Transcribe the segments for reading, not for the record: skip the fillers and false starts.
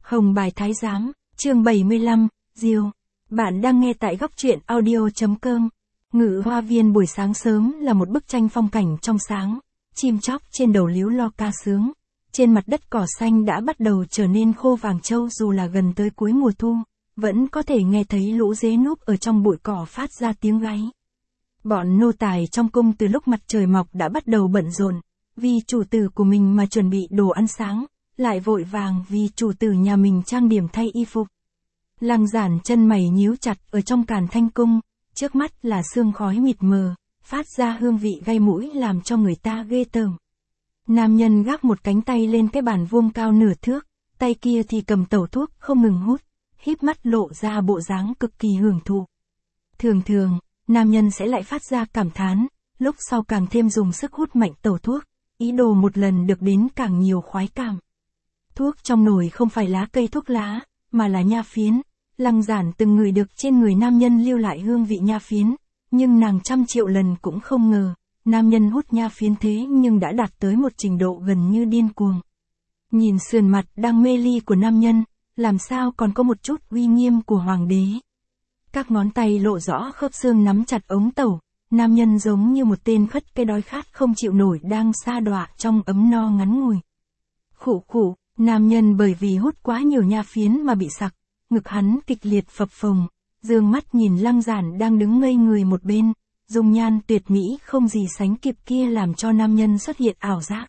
Hồng Bài Thái Giám, chương 75, Diêu. Bạn đang nghe tại góc truyện audio.com. Ngự hoa viên buổi sáng sớm là một bức tranh phong cảnh trong sáng, chim chóc trên đầu líu lo ca sướng. Trên mặt đất cỏ xanh đã bắt đầu trở nên khô vàng trâu, dù là gần tới cuối mùa thu, vẫn có thể nghe thấy lũ dế núp ở trong bụi cỏ phát ra tiếng gáy. Bọn nô tài trong cung từ lúc mặt trời mọc đã bắt đầu bận rộn, vì chủ tử của mình mà chuẩn bị đồ ăn sáng, lại vội vàng vì chủ tử nhà mình trang điểm thay y phục. Lăng Giản chân mày nhíu chặt ở trong Càn Thanh cung, trước mắt là sương khói mịt mờ, phát ra hương vị gai mũi làm cho người ta ghê tởm. Nam nhân gác một cánh tay lên cái bàn vuông cao nửa thước, tay kia thì cầm tẩu thuốc không ngừng hút, híp mắt lộ ra bộ dáng cực kỳ hưởng thụ. Thường thường, nam nhân sẽ lại phát ra cảm thán, lúc sau càng thêm dùng sức hút mạnh tẩu thuốc, ý đồ một lần được đến càng nhiều khoái cảm. Thuốc trong nồi không phải lá cây thuốc lá, mà là nha phiến. Lăng Giản từng ngửi được trên người nam nhân lưu lại hương vị nha phiến, nhưng nàng trăm triệu lần cũng không ngờ, nam nhân hút nha phiến thế nhưng đã đạt tới một trình độ gần như điên cuồng. Nhìn sườn mặt đang mê ly của nam nhân, làm sao còn có một chút uy nghiêm của hoàng đế. Các ngón tay lộ rõ khớp xương nắm chặt ống tẩu, nam nhân giống như một tên khất cái đói khát không chịu nổi đang sa đọa trong ấm no ngắn ngủi. Khụ khụ, nam nhân bởi vì hút quá nhiều nha phiến mà bị sặc, ngực hắn kịch liệt phập phồng, dương mắt nhìn Lăng Giản đang đứng ngây người một bên, dung nhan tuyệt mỹ không gì sánh kịp kia làm cho nam nhân xuất hiện ảo giác.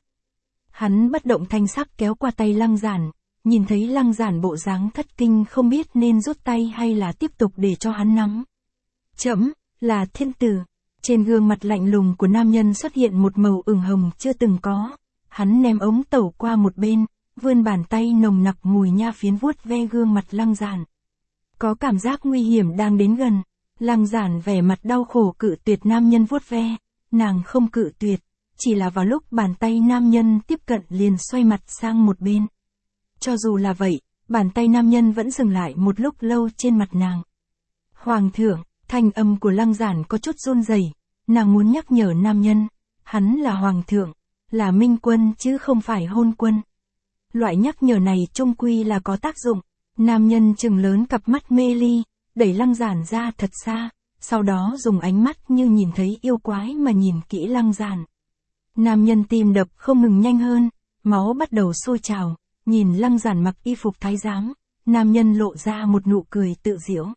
Hắn bất động thanh sắc kéo qua tay Lăng Giản, nhìn thấy Lăng Giản bộ dáng thất kinh không biết nên rút tay hay là tiếp tục để cho hắn nắm. Trẫm là thiên tử. Trên gương mặt lạnh lùng của nam nhân xuất hiện một màu ửng hồng chưa từng có. Hắn ném ống tẩu qua một bên, vươn bàn tay nồng nặc mùi nha phiến vuốt ve gương mặt Lăng Giản. Có cảm giác nguy hiểm đang đến gần. Lăng Giản vẻ mặt đau khổ cự tuyệt nam nhân vuốt ve. Nàng không cự tuyệt, chỉ là vào lúc bàn tay nam nhân tiếp cận liền xoay mặt sang một bên. Cho dù là vậy, bàn tay nam nhân vẫn dừng lại một lúc lâu trên mặt nàng. Hoàng thượng, thanh âm của Lăng Giản có chút run rẩy. Nàng muốn nhắc nhở nam nhân, hắn là hoàng thượng, là minh quân chứ không phải hôn quân. Loại nhắc nhở này chung quy là có tác dụng. Nam nhân trừng lớn cặp mắt mê ly, đẩy Lăng Giản ra thật xa, sau đó dùng ánh mắt như nhìn thấy yêu quái mà nhìn kỹ Lăng Giản. Nam nhân tim đập không ngừng nhanh hơn, máu bắt đầu sôi trào, nhìn Lăng Giản mặc y phục thái giám, nam nhân lộ ra một nụ cười tự giễu.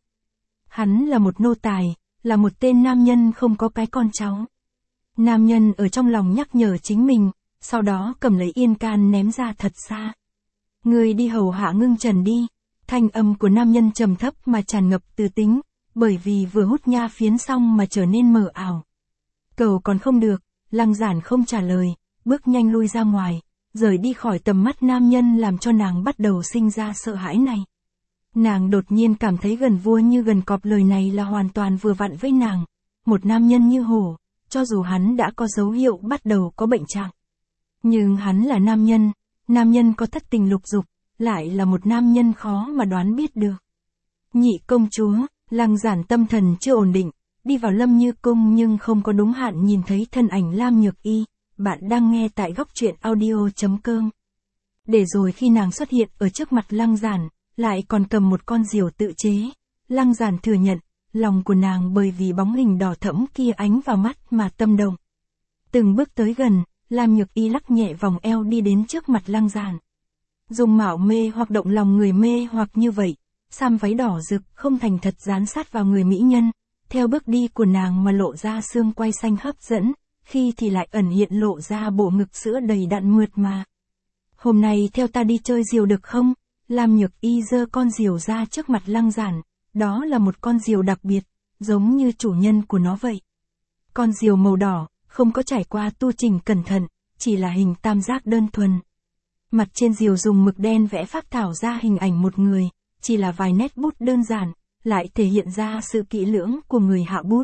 Hắn là một nô tài, là một tên nam nhân không có cái con cháu. Nam nhân ở trong lòng nhắc nhở chính mình, sau đó cầm lấy yên can ném ra thật xa. Người đi hầu hạ Ngưng Trần đi. Thanh âm của nam nhân trầm thấp mà tràn ngập từ tính, bởi vì vừa hút nha phiến xong mà trở nên mờ ảo. Cầu còn không được, Lăng Giản không trả lời, bước nhanh lui ra ngoài, rời đi khỏi tầm mắt nam nhân làm cho nàng bắt đầu sinh ra sợ hãi này. Nàng đột nhiên cảm thấy gần vua như gần cọp, lời này là hoàn toàn vừa vặn với nàng. Một nam nhân như hổ, cho dù hắn đã có dấu hiệu bắt đầu có bệnh trạng. Nhưng hắn là nam nhân có thất tình lục dục, lại là một nam nhân khó mà đoán biết được. Nhị công chúa, Lăng Giản tâm thần chưa ổn định, đi vào Lâm Như cung nhưng không có đúng hạn nhìn thấy thân ảnh Lam Nhược Y. Bạn đang nghe tại góc truyện audio.com. Để rồi khi nàng xuất hiện ở trước mặt Lăng Giản, lại còn cầm một con diều tự chế. Lăng Giản thừa nhận, lòng của nàng bởi vì bóng hình đỏ thẫm kia ánh vào mắt mà tâm động. Từng bước tới gần, Lam Nhược Y lắc nhẹ vòng eo đi đến trước mặt Lăng Giản. Dùng mạo mê hoặc động lòng người mê hoặc như vậy, sam váy đỏ rực không thành thật dán sát vào người mỹ nhân, theo bước đi của nàng mà lộ ra xương quai xanh hấp dẫn, khi thì lại ẩn hiện lộ ra bộ ngực sữa đầy đặn mượt mà. Hôm nay theo ta đi chơi diều được không? Lam Nhược Y giơ con diều ra trước mặt Lăng Giản, đó là một con diều đặc biệt, giống như chủ nhân của nó vậy. Con diều màu đỏ, không có trải qua tu chỉnh cẩn thận, chỉ là hình tam giác đơn thuần. Mặt trên diều dùng mực đen vẽ phác thảo ra hình ảnh một người, chỉ là vài nét bút đơn giản, lại thể hiện ra sự kỹ lưỡng của người hạ bút.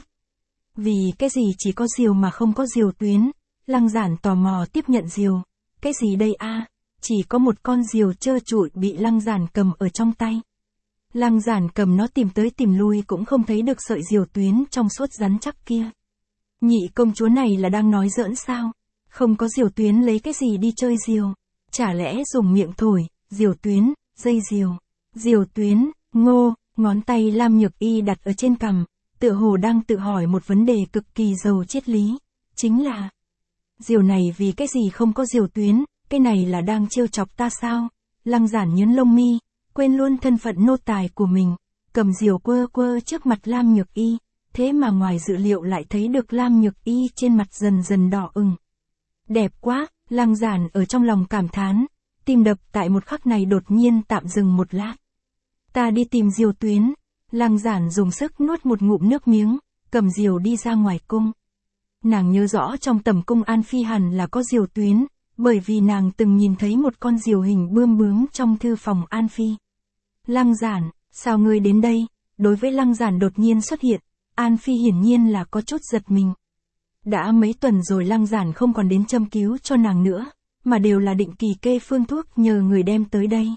Vì cái gì chỉ có diều mà không có diều tuyến? Lăng Giản tò mò tiếp nhận diều. Cái gì đây a? Chỉ có một con diều trơ trụi bị Lăng Giản cầm ở trong tay. Lăng Giản cầm nó tìm tới tìm lui cũng không thấy được sợi diều tuyến trong suốt rắn chắc kia. Nhị công chúa này là đang nói giỡn sao? Không có diều tuyến lấy cái gì đi chơi diều? Chả lẽ dùng miệng thổi, diều tuyến, dây diều. Diều tuyến, ngô, ngón tay Lam Nhược Y đặt ở trên cằm, tựa hồ đang tự hỏi một vấn đề cực kỳ giàu triết lý. Chính là, diều này vì cái gì không có diều tuyến, cái này là đang trêu chọc ta sao? Lăng Giản nhướng lông mi, quên luôn thân phận nô tài của mình, cầm diều quơ quơ trước mặt Lam Nhược Y, thế mà ngoài dự liệu lại thấy được Lam Nhược Y trên mặt dần dần đỏ ửng. Đẹp quá, Lăng Giản ở trong lòng cảm thán, tim đập tại một khắc này đột nhiên tạm dừng một lát. Ta đi tìm diều tuyến. Lăng Giản dùng sức nuốt một ngụm nước miếng, cầm diều đi ra ngoài cung. Nàng nhớ rõ trong tầm cung An Phi hẳn là có diều tuyến, bởi vì nàng từng nhìn thấy một con diều hình bươm bướm trong thư phòng An Phi. Lăng Giản, sao ngươi đến đây? Đối với Lăng Giản đột nhiên xuất hiện, An Phi hiển nhiên là có chút giật mình. Đã mấy tuần rồi Lăng Giản không còn đến châm cứu cho nàng nữa, mà đều là định kỳ kê phương thuốc nhờ người đem tới đây.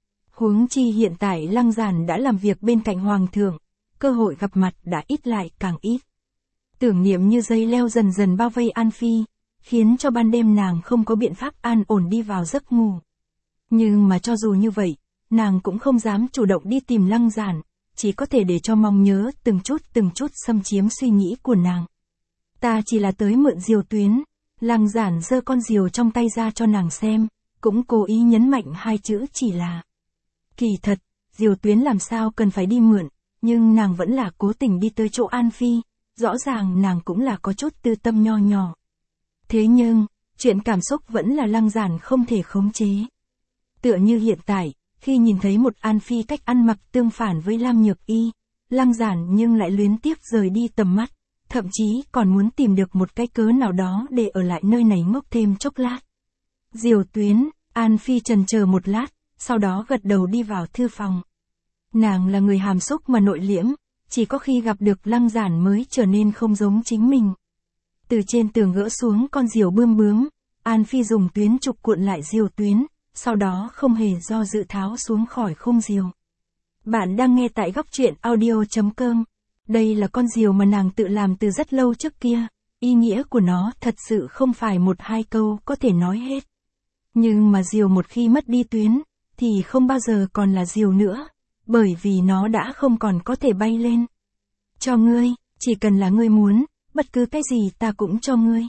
Huống chi hiện tại Lăng Giản đã làm việc bên cạnh Hoàng thượng, cơ hội gặp mặt đã ít lại càng ít. Tưởng niệm như dây leo dần dần bao vây An Phi, khiến cho ban đêm nàng không có biện pháp an ổn đi vào giấc ngủ. Nhưng mà cho dù như vậy, nàng cũng không dám chủ động đi tìm Lăng Giản, chỉ có thể để cho mong nhớ từng chút xâm chiếm suy nghĩ của nàng. Ta chỉ là tới mượn diều tuyến. Lăng Giản giơ con diều trong tay ra cho nàng xem, cũng cố ý nhấn mạnh hai chữ chỉ là. Kỳ thật, diều tuyến làm sao cần phải đi mượn, nhưng nàng vẫn là cố tình đi tới chỗ An Phi, rõ ràng nàng cũng là có chút tư tâm nho nhỏ. Thế nhưng, chuyện cảm xúc vẫn là Lăng Giản không thể khống chế. Tựa như hiện tại, khi nhìn thấy một An Phi cách ăn mặc tương phản với Lam Nhược Y, Lăng Giản nhưng lại luyến tiếc rời đi tầm mắt, thậm chí còn muốn tìm được một cái cớ nào đó để ở lại nơi này ngốc thêm chốc lát. Diều tuyến, An Phi chần chờ một lát, sau đó gật đầu đi vào thư phòng. Nàng là người hàm xúc mà nội liễm, chỉ có khi gặp được Lăng Giản mới trở nên không giống chính mình. Từ trên tường gỡ xuống con diều bươm bướm, An Phi dùng tuyến trục cuộn lại diều tuyến, sau đó không hề do dự tháo xuống khỏi khung diều. Bạn đang nghe tại góc truyện audio.com. Đây là con diều mà nàng tự làm từ rất lâu trước kia, ý nghĩa của nó thật sự không phải một hai câu có thể nói hết. Nhưng mà diều một khi mất đi tuyến, thì không bao giờ còn là diều nữa, bởi vì nó đã không còn có thể bay lên. Cho ngươi, chỉ cần là ngươi muốn, bất cứ cái gì ta cũng cho ngươi.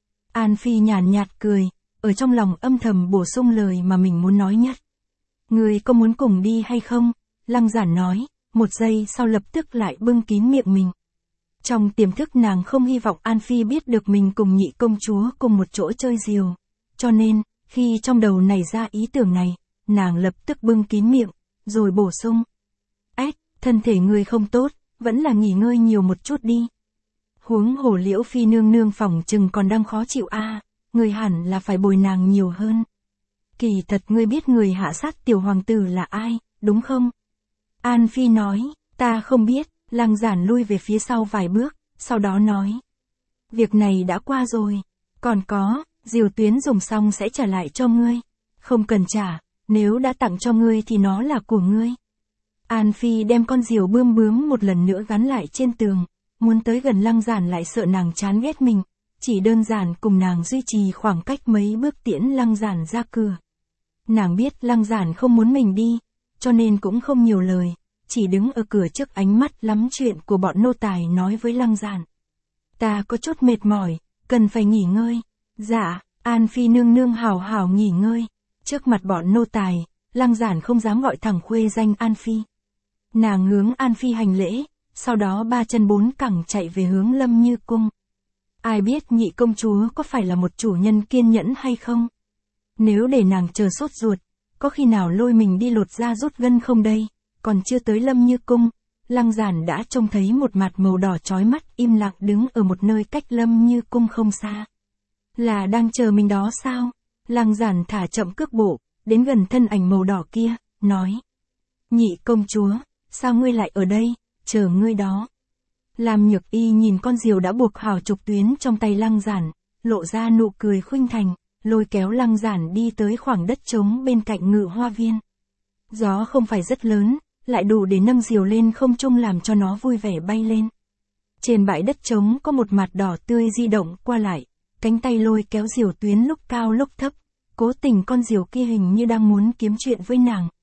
An Phi nhàn nhạt cười, ở trong lòng âm thầm bổ sung lời mà mình muốn nói nhất. Ngươi có muốn cùng đi hay không? Lăng Giản nói, một giây sau lập tức lại bưng kín miệng mình. Trong tiềm thức nàng không hy vọng An Phi biết được mình cùng nhị công chúa cùng một chỗ chơi diều. Cho nên, khi trong đầu nảy ra ý tưởng này, nàng lập tức bưng kín miệng, rồi bổ sung. Thân thể ngươi không tốt, vẫn là nghỉ ngơi nhiều một chút đi. Huống hồ Liễu Phi nương nương phỏng chừng còn đang khó chịu ngươi hẳn là phải bồi nàng nhiều hơn. Kỳ thật ngươi biết người hạ sát tiểu hoàng tử là ai, đúng không? An Phi nói, ta không biết. Lăng Giản lui về phía sau vài bước, sau đó nói. Việc này đã qua rồi, còn có, diều tuyến dùng xong sẽ trả lại cho ngươi. Không cần trả, nếu đã tặng cho ngươi thì nó là của ngươi. An Phi đem con diều bươm bướm một lần nữa gắn lại trên tường, muốn tới gần Lăng Giản lại sợ nàng chán ghét mình, chỉ đơn giản cùng nàng duy trì khoảng cách mấy bước tiễn Lăng Giản ra cửa. Nàng biết Lăng Giản không muốn mình đi, cho nên cũng không nhiều lời, chỉ đứng ở cửa trước ánh mắt lắm chuyện của bọn nô tài nói với Lăng Giản. Ta có chút mệt mỏi, cần phải nghỉ ngơi. Dạ, An Phi nương nương hảo hảo nghỉ ngơi. Trước mặt bọn nô tài, Lăng Giản không dám gọi thẳng khuê danh An Phi. Nàng hướng An Phi hành lễ, sau đó ba chân bốn cẳng chạy về hướng Lâm Như Cung. Ai biết nhị công chúa có phải là một chủ nhân kiên nhẫn hay không? Nếu để nàng chờ sốt ruột, có khi nào lôi mình đi lột da rút gân không đây? Còn chưa tới Lâm Như Cung, Lăng Giản đã trông thấy một mặt màu đỏ chói mắt im lặng đứng ở một nơi cách Lâm Như Cung không xa. Là đang chờ mình đó sao? Lăng Giản thả chậm cước bộ, đến gần thân ảnh màu đỏ kia, nói. Nhị công chúa, sao ngươi lại ở đây, chờ ngươi đó. Lam Nhược Y nhìn con diều đã buộc hảo trục tuyến trong tay Lăng Giản, lộ ra nụ cười khuynh thành, lôi kéo Lăng Giản đi tới khoảng đất trống bên cạnh Ngự Hoa Viên. Gió không phải rất lớn, lại đủ để nâng diều lên không trung làm cho nó vui vẻ bay lên. Trên bãi đất trống có một mặt đỏ tươi di động qua lại, cánh tay lôi kéo diều tuyến lúc cao lúc thấp, cố tình con diều kia hình như đang muốn kiếm chuyện với nàng,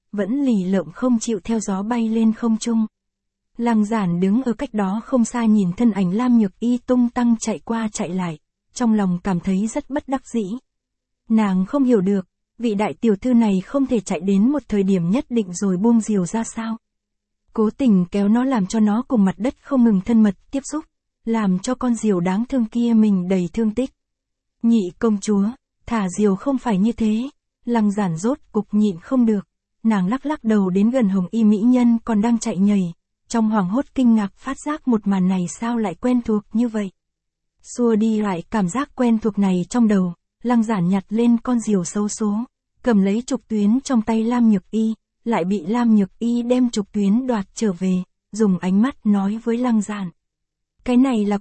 vẫn lì lợm không chịu theo gió bay lên không trung. Lăng Giản đứng ở cách đó không xa nhìn thân ảnh Lam Nhược Y tung tăng chạy qua chạy lại, trong lòng cảm thấy rất bất đắc dĩ. Nàng không hiểu được, vị đại tiểu thư này không thể chạy đến một thời điểm nhất định rồi buông diều ra sao. Cố tình kéo nó làm cho nó cùng mặt đất không ngừng thân mật tiếp xúc, làm cho con diều đáng thương kia mình đầy thương tích. Nhị công chúa, thả diều không phải như thế. Lăng Giản rốt cục nhịn không được, nàng lắc lắc đầu đến gần Hồng Y mỹ nhân còn đang chạy nhảy, trong hoảng hốt kinh ngạc phát giác một màn này sao lại quen thuộc như vậy. Xua đi lại cảm giác quen thuộc này trong đầu, Lăng Giản nhặt lên con diều xấu số, cầm lấy trục tuyến trong tay Lam Nhược Y, lại bị Lam Nhược Y đem trục tuyến đoạt trở về, dùng ánh mắt nói với Lăng Giản. Cái này là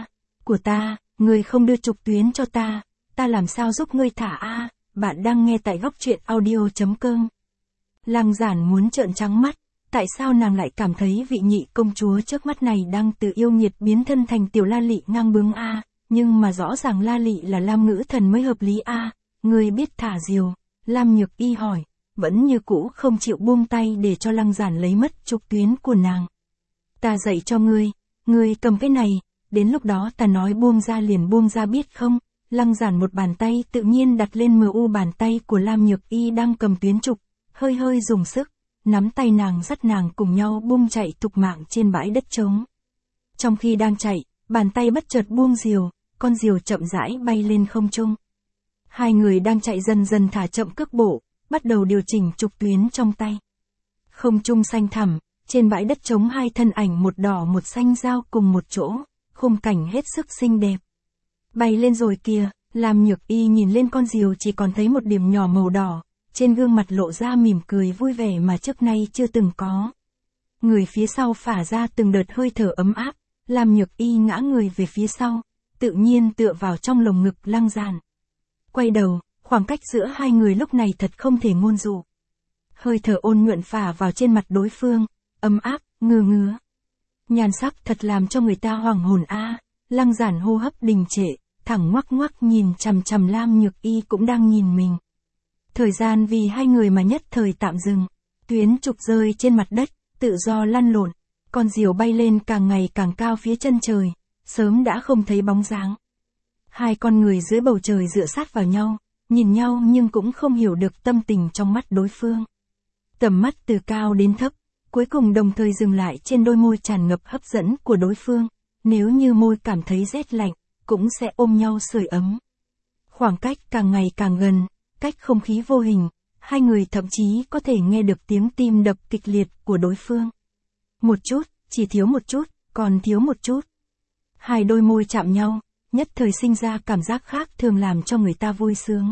của ta, ngươi không đưa trục tuyến cho ta làm sao giúp ngươi thả a? Bạn đang nghe tại góc truyện audio.com. Lăng Giản muốn trợn trắng mắt, tại sao nàng lại cảm thấy vị nhị công chúa trước mắt này đang từ yêu nghiệt biến thân thành tiểu La Lị ngang bướng a, nhưng mà rõ ràng La Lị là Lam Ngữ Thần mới hợp lý a. Ngươi biết thả diều? Lam Nhược Y hỏi, vẫn như cũ không chịu buông tay để cho Lăng Giản lấy mất trục tuyến của nàng. Ta dạy cho ngươi cầm cái này, đến lúc đó ta nói buông ra liền buông ra biết không? Lăng Giản một bàn tay tự nhiên đặt lên mu bàn tay của Lam Nhược Y đang cầm tuyến trục, hơi hơi dùng sức, nắm tay nàng dắt nàng cùng nhau buông chạy thục mạng trên bãi đất trống. Trong khi đang chạy, bàn tay bất chợt buông diều, con diều chậm rãi bay lên không trung. Hai người đang chạy dần dần thả chậm cước bộ, bắt đầu điều chỉnh trục tuyến trong tay. Không trung xanh thẳm, trên bãi đất trống hai thân ảnh một đỏ một xanh giao cùng một chỗ, khung cảnh hết sức xinh đẹp. Bay lên rồi kìa, Lam Nhược Y nhìn lên con diều chỉ còn thấy một điểm nhỏ màu đỏ, trên gương mặt lộ ra mỉm cười vui vẻ mà trước nay chưa từng có. Người phía sau phả ra từng đợt hơi thở ấm áp, Lam Nhược Y ngã người về phía sau, tự nhiên tựa vào trong lồng ngực Lăng Giản. Quay đầu, khoảng cách giữa hai người lúc này thật không thể ngôn dụ. Hơi thở ôn nhuận phả vào trên mặt đối phương, ấm áp, ngứa. Nhan sắc thật làm cho người ta hoàng hồn a. Lăng Giản hô hấp đình trệ, thẳng ngoắc nhìn chằm chằm Lam Nhược Y cũng đang nhìn mình. Thời gian vì hai người mà nhất thời tạm dừng, tuyến trục rơi trên mặt đất, tự do lăn lộn, con diều bay lên càng ngày càng cao phía chân trời, sớm đã không thấy bóng dáng. Hai con người dưới bầu trời dựa sát vào nhau, nhìn nhau nhưng cũng không hiểu được tâm tình trong mắt đối phương. Tầm mắt từ cao đến thấp, cuối cùng đồng thời dừng lại trên đôi môi tràn ngập hấp dẫn của đối phương, nếu như môi cảm thấy rét lạnh, cũng sẽ ôm nhau sưởi ấm. Khoảng cách càng ngày càng gần, cách không khí vô hình, hai người thậm chí có thể nghe được tiếng tim đập kịch liệt của đối phương. Một chút, chỉ thiếu một chút, còn thiếu một chút. Hai đôi môi chạm nhau, nhất thời sinh ra cảm giác khác thường làm cho người ta vui sướng.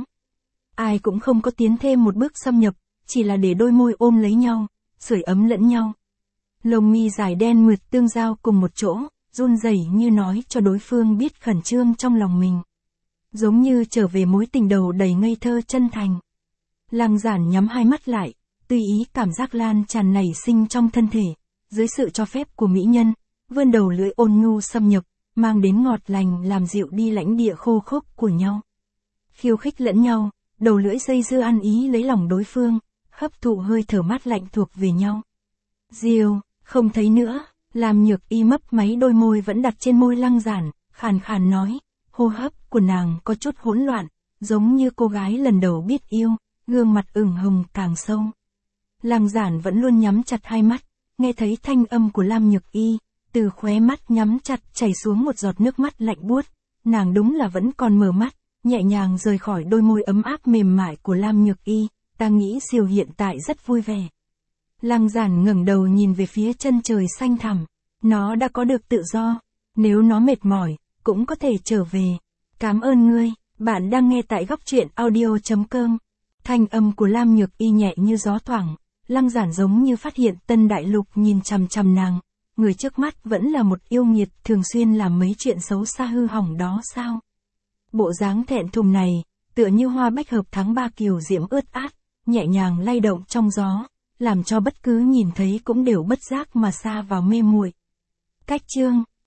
Ai cũng không có tiến thêm một bước xâm nhập, chỉ là để đôi môi ôm lấy nhau, sưởi ấm lẫn nhau. Lông mi dài đen mượt tương giao cùng một chỗ, run rẩy như nói cho đối phương biết khẩn trương trong lòng mình. Giống như trở về mối tình đầu đầy ngây thơ chân thành. Lăng Giản nhắm hai mắt lại, tùy ý cảm giác lan tràn nảy sinh trong thân thể, dưới sự cho phép của mỹ nhân, vươn đầu lưỡi ôn nhu xâm nhập, mang đến ngọt lành làm dịu đi lãnh địa khô khốc của nhau. Khiêu khích lẫn nhau, đầu lưỡi dây dưa ăn ý lấy lòng đối phương, hấp thụ hơi thở mát lạnh thuộc về nhau. Diều, không thấy nữa. Lam Nhược Y mấp máy đôi môi vẫn đặt trên môi Lăng Giản, khàn khàn nói, hô hấp của nàng có chút hỗn loạn, giống như cô gái lần đầu biết yêu, gương mặt ửng hồng càng sâu. Lăng Giản vẫn luôn nhắm chặt hai mắt, nghe thấy thanh âm của Lam Nhược Y, từ khóe mắt nhắm chặt chảy xuống một giọt nước mắt lạnh buốt, nàng đúng là vẫn còn mở mắt, nhẹ nhàng rời khỏi đôi môi ấm áp mềm mại của Lam Nhược Y, ta nghĩ Siêu hiện tại rất vui vẻ. Lăng Giản ngẩng đầu nhìn về phía chân trời xanh thẳm, nó đã có được tự do, nếu nó mệt mỏi, cũng có thể trở về. Cảm ơn ngươi, bạn đang nghe tại góc truyện audio.com. Thanh âm của Lam Nhược Y nhẹ như gió thoảng, Lăng Giản giống như phát hiện tân đại lục nhìn chằm chằm nàng, người trước mắt vẫn là một yêu nghiệt thường xuyên làm mấy chuyện xấu xa hư hỏng đó sao? Bộ dáng thẹn thùng này, tựa như hoa bách hợp tháng 3 kiều diễm ướt át, nhẹ nhàng lay động trong gió, làm cho bất cứ nhìn thấy cũng đều bất giác mà sa vào mê muội. Cách chương